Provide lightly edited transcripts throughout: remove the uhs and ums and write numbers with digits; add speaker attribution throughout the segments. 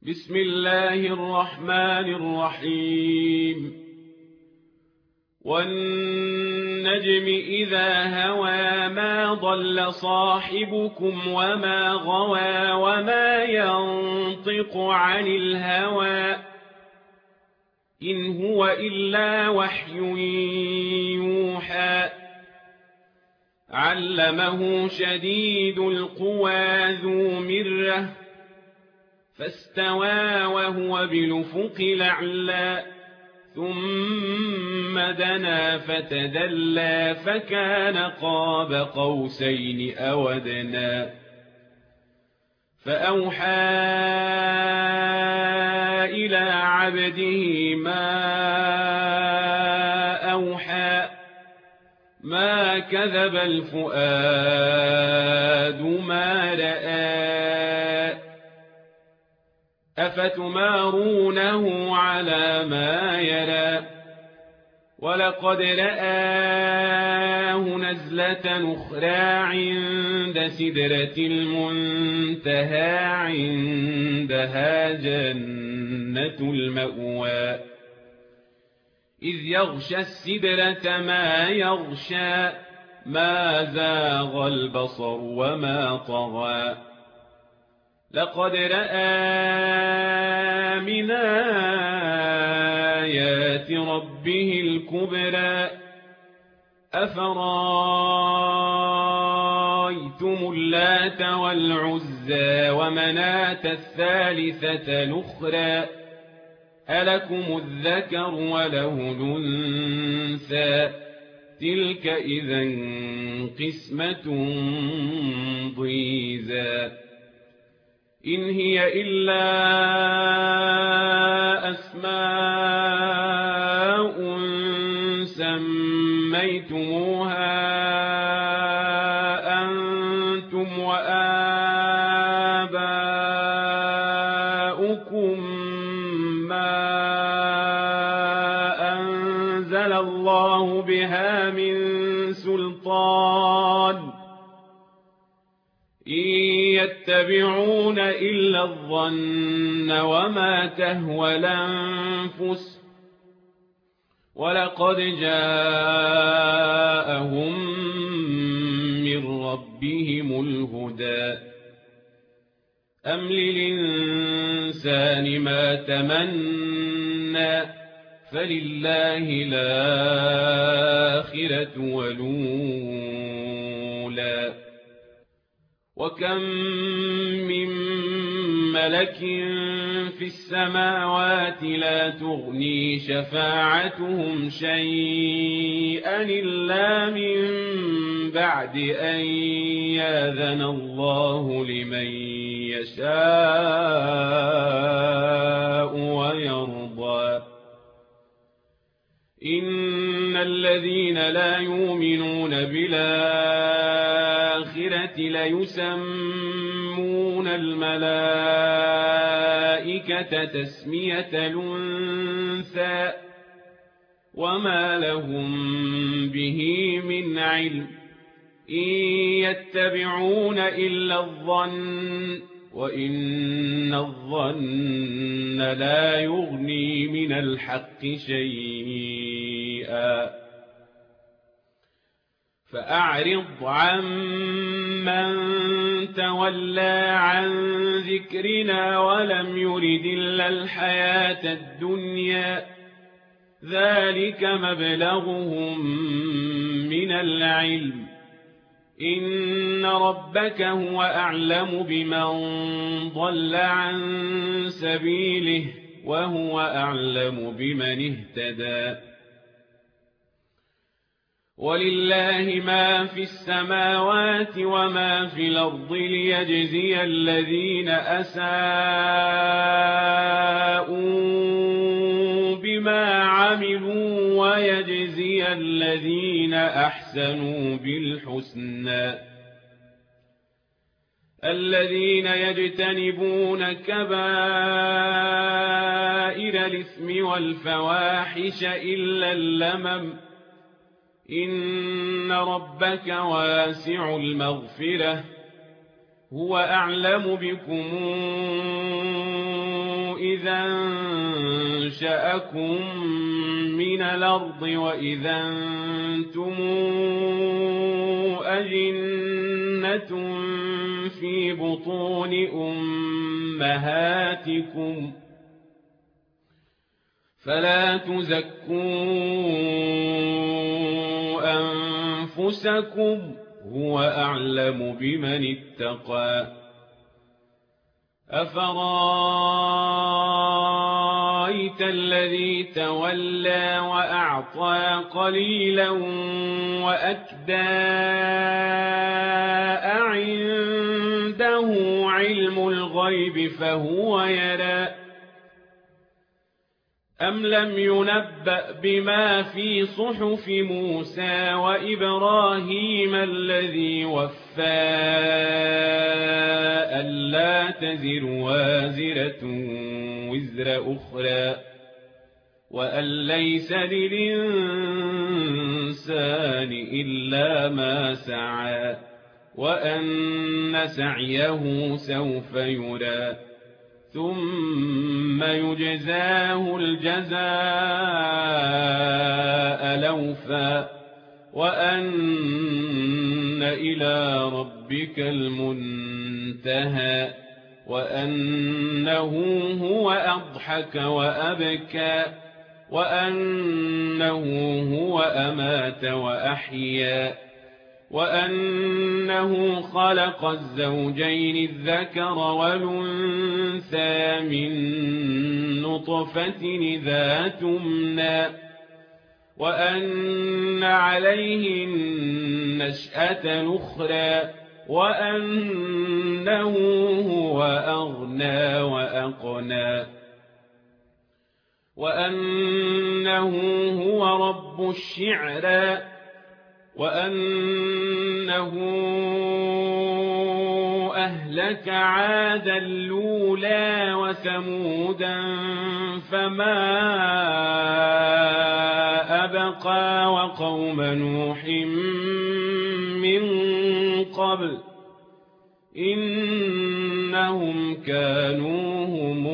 Speaker 1: بسم الله الرحمن الرحيم والنجم إذا هوى ما ضل صاحبكم وما غوى وما ينطق عن الهوى إن هو إلا وحي يوحى علمه شديد القوى ذو مرة فاستوى وهو بالأفق الأعلى ثم دنا فتدلى فكان قاب قوسين أو أدنى فأوحى إلى عبده ما أوحى ما كذب الفؤاد ما رأى أفتمارونه على ما يرى ولقد رآه نزلة أخرى عند سدرة المنتهى عندها جنة المأوى إذ يغشى السدرة ما يغشى ما زاغ البصر وما طغى لقد رأى من آيات ربه الكبرى أفرأيتم اللات والعزى ومناة الثالثة الأخرى ألكم الذكر وله الأنثى تلك إذا قسمة ضيزى إن هي إلا أسماء سميتموها أنتم وآباؤكم ما أنزل الله بها من سلطان إن يتبعون إلا الظن وما تهوى الأنفس ولقد جاءهم من ربهم الهدى أم للإنسان ما تمنى فلله الآخرة والأولى وكم من ملك في السماوات لا تغني شفاعتهم شيئا إلا من بعد أن يأذن الله لمن يشاء ويرضى إن الذين لا يؤمنون بالآخرة ليسمون الملائكة تسمية الأنثى وما لهم به من علم إن يتبعون إلا الظن وإن الظن لا يغني من الحق شيئا فأعرض عمن تولى عن ذكرنا ولم يرد إلا الحياة الدنيا ذلك مبلغهم من العلم إن ربك هو أعلم بمن ضل عن سبيله وهو أعلم بمن اهتدى ولله ما في السماوات وما في الأرض ليجزي الذين أساءوا بما عملوا ويجزي الذين أحسنوا بالحسنى الذين يجتنبون كبائر الإثم والفواحش إلا اللمم إن ربك واسع المغفرة هو أعلم بكم إذا أنشأكم من الأرض وإذا أنتم أجنة في بطون أمهاتكم فلا تزكوا أنفسكم هو أعلم بمن اتقى أفرأيت الذي تولى وأعطى قليلا وأكدى أعنده علم الغيب فهو يرى أم لم ينبأ بما في صحف موسى وإبراهيم الذي وفى ألا تزر وازرة وزر أخرى وأن ليس للإنسان إلا ما سعى وأن سعيه سوف يرى ثم يجزاه الجزاء الأوفى وأن إلى ربك المنتهى وأنه هو أضحك وأبكى وأنه هو أمات وأحيا وأنه خلق الزوجين الذكر والأنثى من نطفة إذا تمنى وأن عليه النشأة الأخرى وأنه هو أغنى وأقنى وأنه هو رب الشعرى وأنه أهلك عادا الأولى وثمودا فما أبقى وقوم نوح من قبل إنهم كانوا هم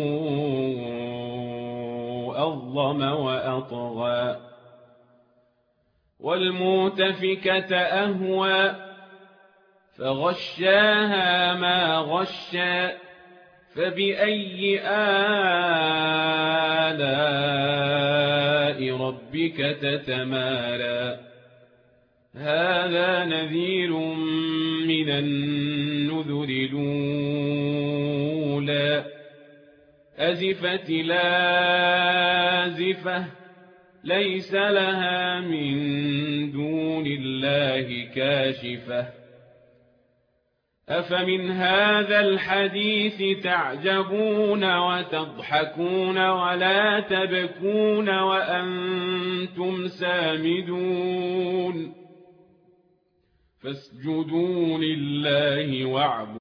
Speaker 1: أظلم وأطغى والمؤتفكة أهوى فغشاها ما غشى فبأي آلاء ربك تتمارى هذا نذير من النذر الأولى أزفت لازفة ليس لها من دون الله كاشفة أفمن هذا الحديث تعجبون وتضحكون ولا تبكون وأنتم سامدون فاسجدوا لله واعبدوا